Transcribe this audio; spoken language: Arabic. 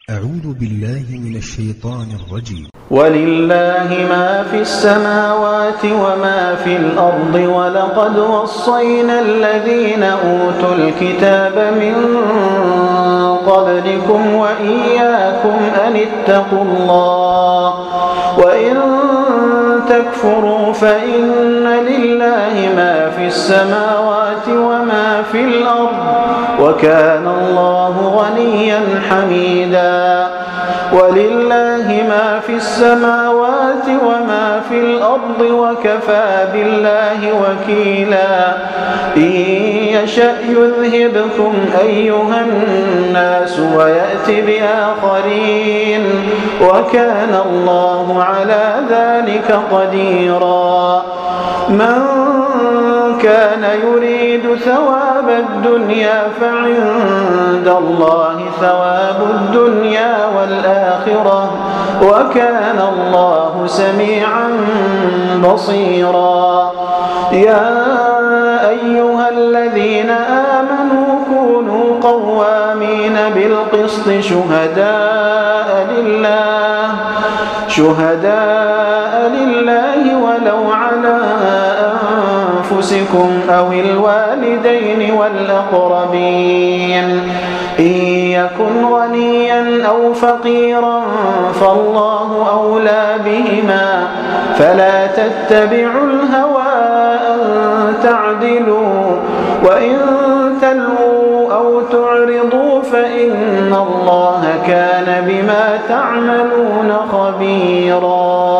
أعوذ بالله من الشيطان الرجيم. ولله ما في السماوات وما في الأرض ولقد وصينا الذين أوتوا الكتاب من قبلكم وإياكم أن اتقوا الله وإن تكفروا فإن لله ما في السماوات وما في الأرض وكان الله غنيا حميدا. ولله ما في السماوات وما في الأرض وكفى بالله وكيلا. إن يشأ يذهبكم أيها الناس ويأتي بآخرين وكان الله على ذلك قديرا. من كان يريد ثواب الدنيا فعند الله ثواب الدنيا والآخرة وكان الله سميعا بصيرا. يا أيها الذين آمنوا كونوا قوامين بالقسط شهداء لله ولو على أنفسكم أو الوالدين والأقربين. إن يكن غنيا أو فقيرا فالله أولى بهما فلا تتبعوا الهوى أن تعدلوا وإن تلووا أو تعرضوا فإن الله كان بما تعملون خبيرا.